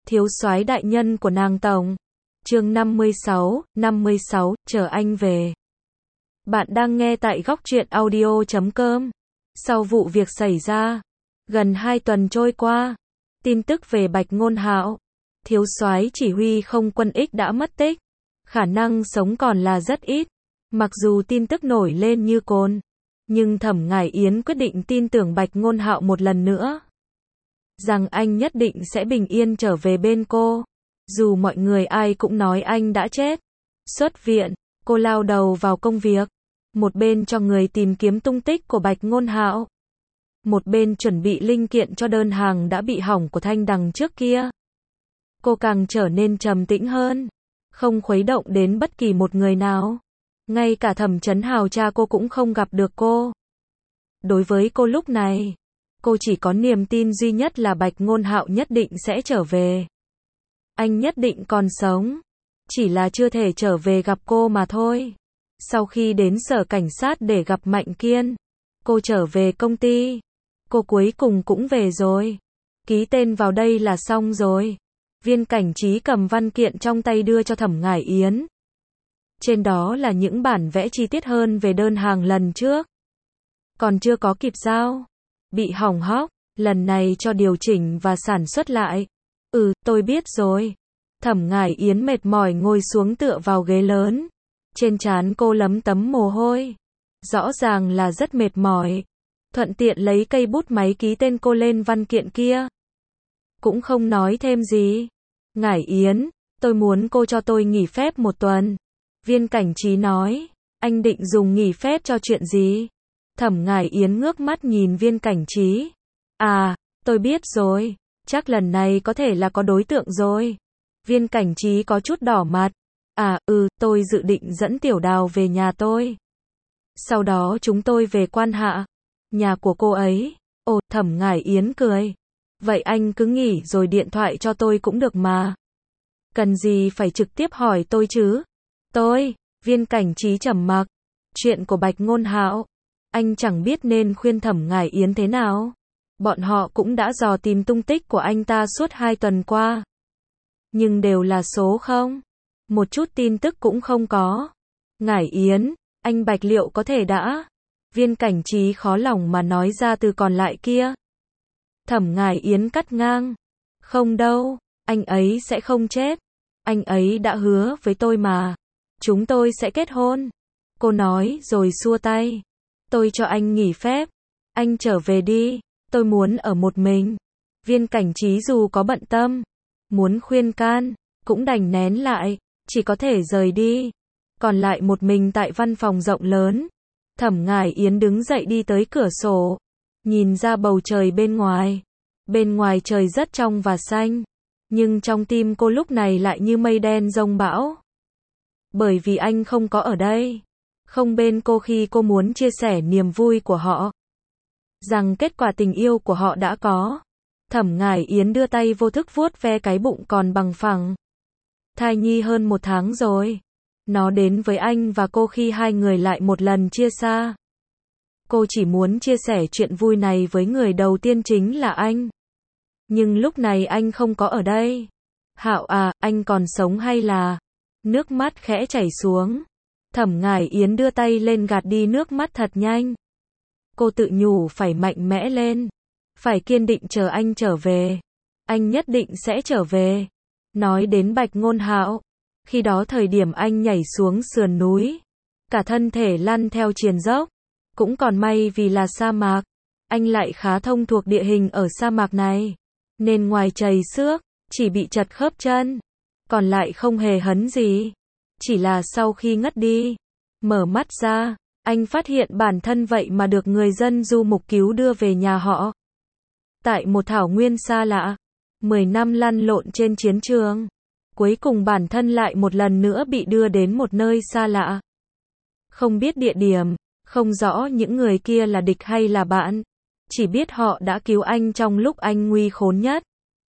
thiếu soái đại nhân của nàng tổng. Chương 56, chờ anh về. Bạn đang nghe tại góc truyện audio.com. Sau vụ việc xảy ra, gần 2 tuần trôi qua, tin tức về Bạch Ngôn Hạo, thiếu soái chỉ huy không quân X đã mất tích, khả năng sống còn là rất ít. Mặc dù tin tức nổi lên như cồn, nhưng Thẩm Ngải Yến quyết định tin tưởng Bạch Ngôn Hạo một lần nữa, rằng anh nhất định sẽ bình yên trở về bên cô. Dù mọi người ai cũng nói anh đã chết. Xuất viện, cô lao đầu vào công việc, một bên cho người tìm kiếm tung tích của Bạch Ngôn Hạo, một bên chuẩn bị linh kiện cho đơn hàng đã bị hỏng của Thanh Đằng trước kia. Cô càng trở nên trầm tĩnh hơn, không khuấy động đến bất kỳ một người nào. Ngay cả Thẩm Chấn Hào cha cô cũng không gặp được cô. Đối với cô lúc này, cô chỉ có niềm tin duy nhất là Bạch Ngôn Hạo nhất định sẽ trở về. Anh nhất định còn sống, chỉ là chưa thể trở về gặp cô mà thôi. Sau khi đến sở cảnh sát để gặp Mạnh Kiên, cô trở về công ty. Cô cuối cùng cũng về rồi. Ký tên vào đây là xong rồi. Viên cảnh trí cầm văn kiện trong tay đưa cho Thẩm Ngải Yến. Trên đó là những bản vẽ chi tiết hơn về đơn hàng lần trước. Còn chưa có kịp giao, bị hỏng hóc, lần này cho điều chỉnh và sản xuất lại. Tôi biết rồi. Thẩm Ngải Yến mệt mỏi ngồi xuống tựa vào ghế lớn. Trên trán cô lấm tấm mồ hôi. Rõ ràng là rất mệt mỏi. Thuận tiện lấy cây bút máy ký tên cô lên văn kiện kia. Cũng không nói thêm gì. Ngải Yến, tôi muốn cô cho tôi nghỉ phép 1 tuần. Viên cảnh trí nói, anh định dùng nghỉ phép cho chuyện gì? Thẩm Ngải Yến ngước mắt nhìn viên cảnh trí. Tôi biết rồi, chắc lần này có thể là có đối tượng rồi. Viên cảnh trí có chút đỏ mặt. Tôi dự định dẫn Tiểu Đào về nhà tôi. Sau đó chúng tôi về Quan Hạ, nhà của cô ấy. Thẩm Ngải Yến cười. Vậy anh cứ nghỉ rồi điện thoại cho tôi cũng được mà. Cần gì phải trực tiếp hỏi tôi chứ? Viên cảnh trí trầm mặc. Chuyện của Bạch Ngôn Hạo, anh chẳng biết nên khuyên Thẩm Ngải Yến thế nào. Bọn họ cũng đã dò tìm tung tích của anh ta suốt 2 tuần qua. Nhưng đều là số không. Một chút tin tức cũng không có. Ngải Yến, anh Bạch liệu có thể đã? Viên cảnh trí khó lòng mà nói ra từ còn lại kia. Thẩm Ngải Yến cắt ngang. Không đâu, anh ấy sẽ không chết. Anh ấy đã hứa với tôi mà. Chúng tôi sẽ kết hôn. Cô nói rồi xua tay. Tôi cho anh nghỉ phép. Anh trở về đi. Tôi muốn ở một mình. Viên cảnh trí dù có bận tâm, muốn khuyên can, cũng đành nén lại, chỉ có thể rời đi. Còn lại một mình tại văn phòng rộng lớn. Thẩm Ngải Yến đứng dậy đi tới cửa sổ, nhìn ra bầu trời bên ngoài. Bên ngoài trời rất trong và xanh, nhưng trong tim cô lúc này lại như mây đen giông bão. Bởi vì anh không có ở đây, không bên cô khi cô muốn chia sẻ niềm vui của họ. Rằng kết quả tình yêu của họ đã có. Thẩm Ngải Yến đưa tay vô thức vuốt ve cái bụng còn bằng phẳng. Thai nhi hơn 1 tháng rồi. Nó đến với anh và cô khi hai người lại một lần chia xa. Cô chỉ muốn chia sẻ chuyện vui này với người đầu tiên chính là anh. Nhưng lúc này anh không có ở đây. Hạo anh còn sống hay là? Nước mắt khẽ chảy xuống. Thẩm Ngải Yến đưa tay lên gạt đi nước mắt thật nhanh. Cô tự nhủ phải mạnh mẽ lên. Phải kiên định chờ anh trở về. Anh nhất định sẽ trở về. Nói đến Bạch Ngôn Hạo, khi đó thời điểm anh nhảy xuống sườn núi, cả thân thể lăn theo triền dốc. Cũng còn may vì là sa mạc, anh lại khá thông thuộc địa hình ở sa mạc này, nên ngoài chày xước, chỉ bị trật khớp chân, còn lại không hề hấn gì. Chỉ là sau khi ngất đi, mở mắt ra, anh phát hiện bản thân vậy mà được người dân du mục cứu đưa về nhà họ. Tại một thảo nguyên xa lạ, 10 năm lăn lộn trên chiến trường, cuối cùng bản thân lại một lần nữa bị đưa đến một nơi xa lạ. Không biết địa điểm, không rõ những người kia là địch hay là bạn, chỉ biết họ đã cứu anh trong lúc anh nguy khốn nhất.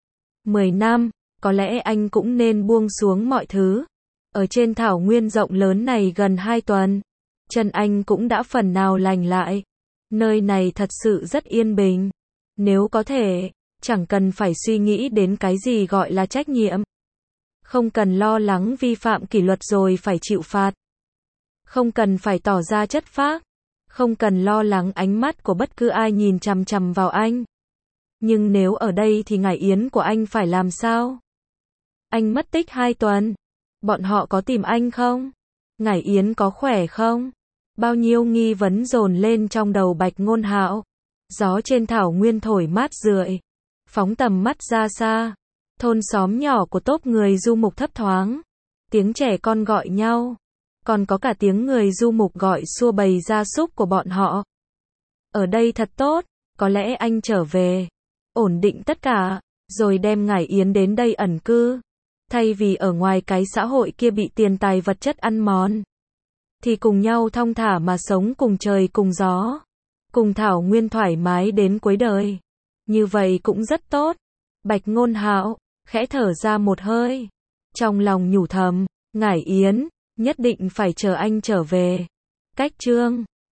10 năm, có lẽ anh cũng nên buông xuống mọi thứ. Ở trên thảo nguyên rộng lớn này gần 2 tuần, chân anh cũng đã phần nào lành lại. Nơi này thật sự rất yên bình. Nếu có thể, chẳng cần phải suy nghĩ đến cái gì gọi là trách nhiệm. Không cần lo lắng vi phạm kỷ luật rồi phải chịu phạt. Không cần phải tỏ ra chất phác. Không cần lo lắng ánh mắt của bất cứ ai nhìn chằm chằm vào anh. Nhưng nếu ở đây thì ngày yến của anh phải làm sao? Anh mất tích 2 tuần. Bọn họ có tìm anh không? Ngày yến có khỏe không? Bao nhiêu nghi vấn dồn lên trong đầu Bạch Ngôn Hạo. Gió trên thảo nguyên thổi mát rượi. Phóng tầm mắt ra xa. Thôn xóm nhỏ của tốp người du mục thấp thoáng. Tiếng trẻ con gọi nhau. Còn có cả tiếng người du mục gọi xua bầy gia súc của bọn họ. Ở đây thật tốt, có lẽ anh trở về. Ổn định tất cả, rồi đem Ngải Yến đến đây ẩn cư. Thay vì ở ngoài cái xã hội kia bị tiền tài vật chất ăn mòn. Thì cùng nhau thong thả mà sống cùng trời cùng gió. Cùng thảo nguyên thoải mái đến cuối đời. Như vậy cũng rất tốt. Bạch Ngôn Hạo khẽ thở ra một hơi. Trong lòng nhủ thầm, Ngải Yến, nhất định phải chờ anh trở về. Cách chương